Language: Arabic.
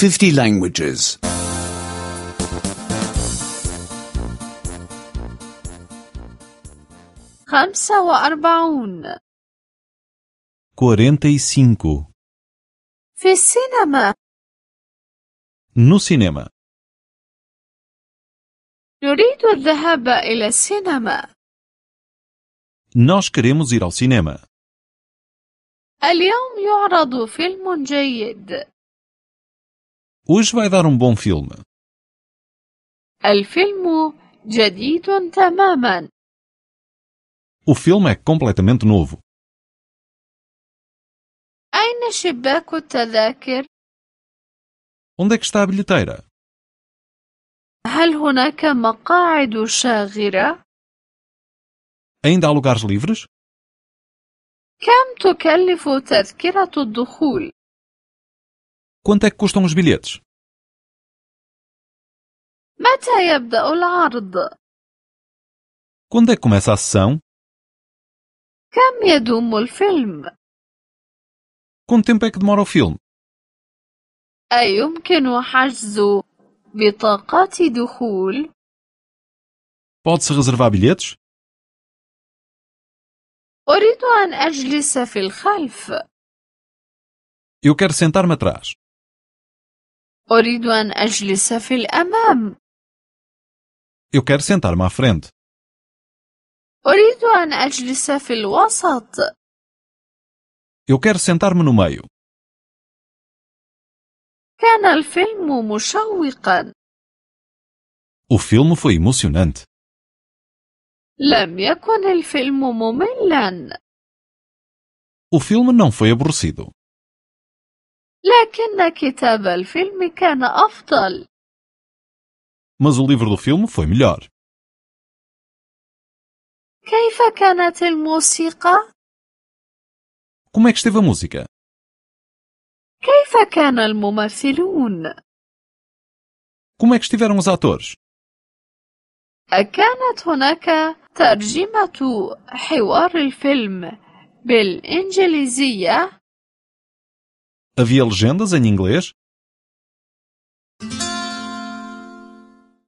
50 languages. 45 45 في السينما. no cinema. نريد الذهاب إلى السينما. Nós queremos ir ao cinema. اليوم يعرض فيلم جيد. Hoje vai dar bom filme. الفيلم جديد تماما. O filme é completamente novo. أين شباك التذاكر؟ Onde é que está a bilheteira? هل هناك مقاعد شاغرة؟ Ainda há lugares livres? كم تكلف تذكرة الدخول؟ Quanto é que custam os bilhetes? متى يبدأ العرض؟ Quando é que começa a sessão? كم يدوم الفيلم؟ Quanto tempo é que demora o filme? أيمكن حجز بطاقات دخول؟ Pode-se reservar bilhetes? أريد أن أجلس في الخلف. Eu quero sentar-me atrás. أريد أن أجلس في الأمام. Eu quero sentar-me à frente. أريد أن أجلس في الوسط. Eu quero sentar-me no meio. كان الفيلم مشوقا. O filme foi emocionante. لم يكن الفيلم مملا. O filme não foi aborrecido. لكن كتاب الفيلم كان أفضل. Mas o livro do filme foi melhor. كيف كانت الموسيقى؟ Como é que esteve a música? كيف كان الممثلون؟ Como é que estiveram os atores? أكانت هناك ترجمة حوار الفيلم بالإنجليزية؟ Havia legendas em inglês?